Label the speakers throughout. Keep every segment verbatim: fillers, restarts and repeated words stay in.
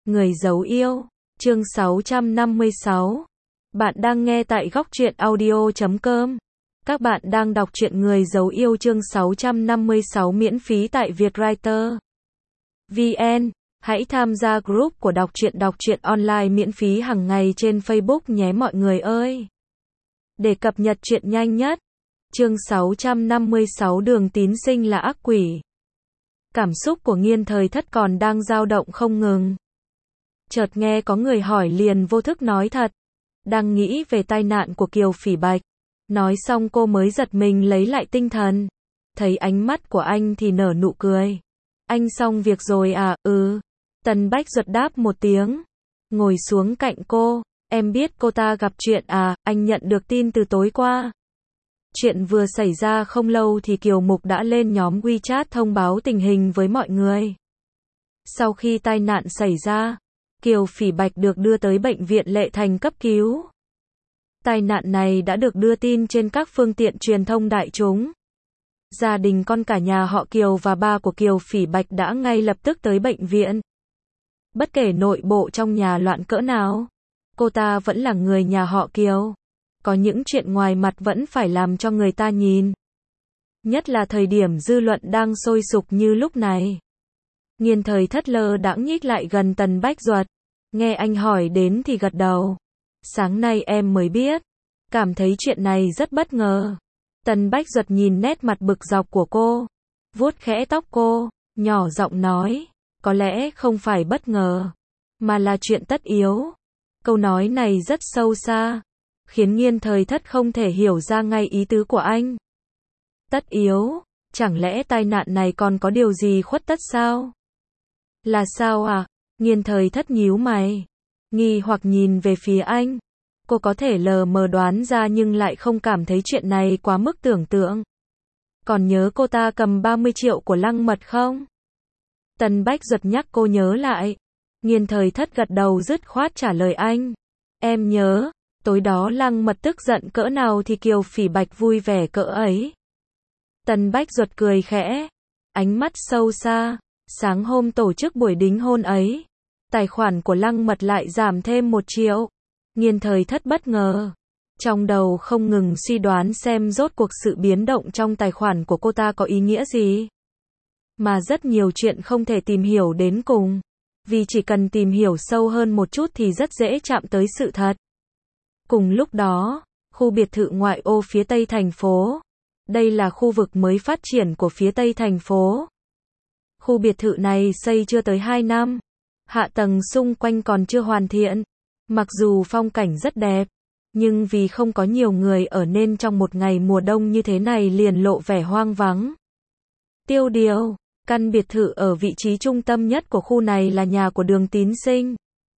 Speaker 1: Người giấu yêu, chương sáu trăm năm mươi sáu. Bạn đang nghe tại góc truyện audio chấm com. Các bạn đang đọc truyện Người giấu yêu chương sáu trăm năm mươi sáu miễn phí tại Vietwriter vê en. Hãy tham gia group của đọc truyện đọc truyện online miễn phí hàng ngày trên Facebook nhé mọi người ơi. Để cập nhật truyện nhanh nhất. Chương sáu trăm năm mươi sáu Đường Tín Sinh là ác quỷ. Cảm xúc của Nghiên Thời Thất còn đang dao động không ngừng. Chợt nghe có người hỏi liền vô thức nói thật. Đang nghĩ về tai nạn của Kiều Phỉ Bạch. Nói xong cô mới giật mình lấy lại tinh thần. Thấy ánh mắt của anh thì nở nụ cười. Anh xong việc rồi à? Ừ. Tần Bách Duật đáp một tiếng. Ngồi xuống cạnh cô. Em biết cô ta gặp chuyện à? Anh nhận được tin từ tối qua. Chuyện vừa xảy ra không lâu thì Kiều Mục đã lên nhóm WeChat thông báo tình hình với mọi người. Sau khi tai nạn xảy ra, Kiều Phỉ Bạch được đưa tới bệnh viện Lệ Thành cấp cứu. Tai nạn này đã được đưa tin trên các phương tiện truyền thông đại chúng. Gia đình con cả nhà họ Kiều và ba của Kiều Phỉ Bạch đã ngay lập tức tới bệnh viện. Bất kể nội bộ trong nhà loạn cỡ nào, cô ta vẫn là người nhà họ Kiều. Có những chuyện ngoài mặt vẫn phải làm cho người ta nhìn. Nhất là thời điểm dư luận đang sôi sục như lúc này. Nghiên Thời Thất lơ đãng nhích lại gần Tần Bách Duật. Nghe anh hỏi đến thì gật đầu. Sáng nay em mới biết. Cảm thấy chuyện này rất bất ngờ. Tần Bách Duật nhìn nét mặt bực dọc của cô. Vuốt khẽ tóc cô. Nhỏ giọng nói. Có lẽ không phải bất ngờ. Mà là chuyện tất yếu. Câu nói này rất sâu xa. Khiến Nghiên Thời Thất không thể hiểu ra ngay ý tứ của anh. Tất yếu? Chẳng lẽ tai nạn này còn có điều gì khuất tất sao? Là sao à? Nghiên Thời Thất nhíu mày. Nghi hoặc nhìn về phía anh. Cô có thể lờ mờ đoán ra nhưng lại không cảm thấy chuyện này quá mức tưởng tượng. Còn nhớ cô ta cầm ba mươi triệu của Lăng Mật không? Tần Bách Duật nhắc cô nhớ lại. Nghiên Thời Thất gật đầu dứt khoát trả lời anh. Em nhớ. Tối đó Lăng Mật tức giận cỡ nào thì Kiều Phỉ Bạch vui vẻ cỡ ấy. Tần Bách Duật cười khẽ. Ánh mắt sâu xa. Sáng hôm tổ chức buổi đính hôn ấy, tài khoản của Lăng Mật lại giảm thêm một triệu. Nghiên Thời Thất bất ngờ. Trong đầu không ngừng suy đoán xem rốt cuộc sự biến động trong tài khoản của cô ta có ý nghĩa gì. Mà rất nhiều chuyện không thể tìm hiểu đến cùng. Vì chỉ cần tìm hiểu sâu hơn một chút thì rất dễ chạm tới sự thật. Cùng lúc đó, khu biệt thự ngoại ô phía tây thành phố. Đây là khu vực mới phát triển của phía tây thành phố. Khu biệt thự này xây chưa tới hai năm. Hạ tầng xung quanh còn chưa hoàn thiện. Mặc dù phong cảnh rất đẹp, nhưng vì không có nhiều người ở nên trong một ngày mùa đông như thế này liền lộ vẻ hoang vắng. Tiêu điều, căn biệt thự ở vị trí trung tâm nhất của khu này là nhà của Đường Tín Sinh.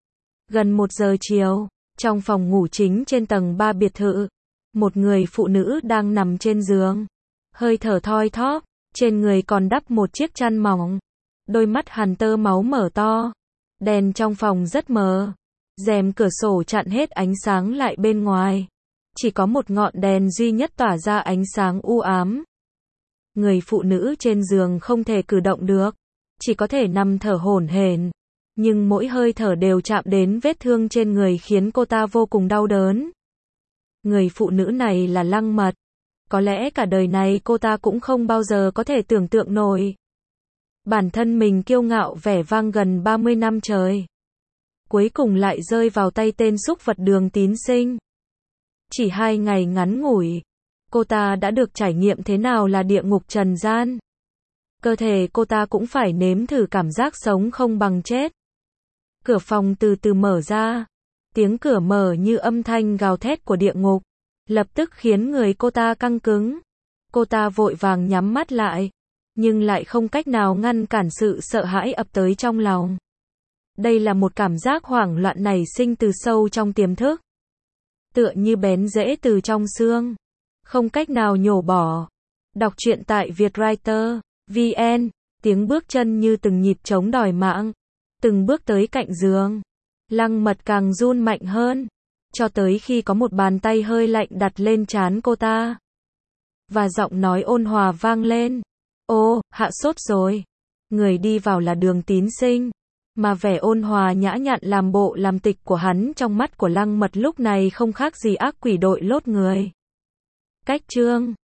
Speaker 1: Gần một giờ chiều, trong phòng ngủ chính trên tầng ba biệt thự, một người phụ nữ đang nằm trên giường, hơi thở thoi thóp. Trên người còn đắp một chiếc chăn mỏng. Đôi mắt hằn tơ máu mở to. Đèn trong phòng rất mờ. Rèm cửa sổ chặn hết ánh sáng lại bên ngoài. Chỉ có một ngọn đèn duy nhất tỏa ra ánh sáng u ám. Người phụ nữ trên giường không thể cử động được. Chỉ có thể nằm thở hổn hển. Nhưng mỗi hơi thở đều chạm đến vết thương trên người khiến cô ta vô cùng đau đớn. Người phụ nữ này là Lăng Mật. Có lẽ cả đời này cô ta cũng không bao giờ có thể tưởng tượng nổi. Bản thân mình kiêu ngạo vẻ vang gần ba mươi năm trời. Cuối cùng lại rơi vào tay tên súc vật Đường Tín Sinh. Chỉ hai ngày ngắn ngủi, cô ta đã được trải nghiệm thế nào là địa ngục trần gian. Cơ thể cô ta cũng phải nếm thử cảm giác sống không bằng chết. Cửa phòng từ từ mở ra. Tiếng cửa mở như âm thanh gào thét của địa ngục. Lập tức khiến người cô ta căng cứng. Cô ta vội vàng nhắm mắt lại. Nhưng lại không cách nào ngăn cản sự sợ hãi ập tới trong lòng. Đây là một cảm giác hoảng loạn nảy sinh từ sâu trong tiềm thức. Tựa như bén rễ từ trong xương. Không cách nào nhổ bỏ. Đọc truyện tại Vietwriter vê en. Tiếng bước chân như từng nhịp trống đòi mạng. Từng bước tới cạnh giường. Lăng Mật càng run mạnh hơn. Cho tới khi có một bàn tay hơi lạnh đặt lên trán cô ta. Và giọng nói ôn hòa vang lên. Ô, hạ sốt rồi. Người đi vào là Đường Tín Sinh. Mà vẻ ôn hòa nhã nhặn làm bộ làm tịch của hắn trong mắt của Lăng Mật lúc này không khác gì ác quỷ đội lốt người. Cách chương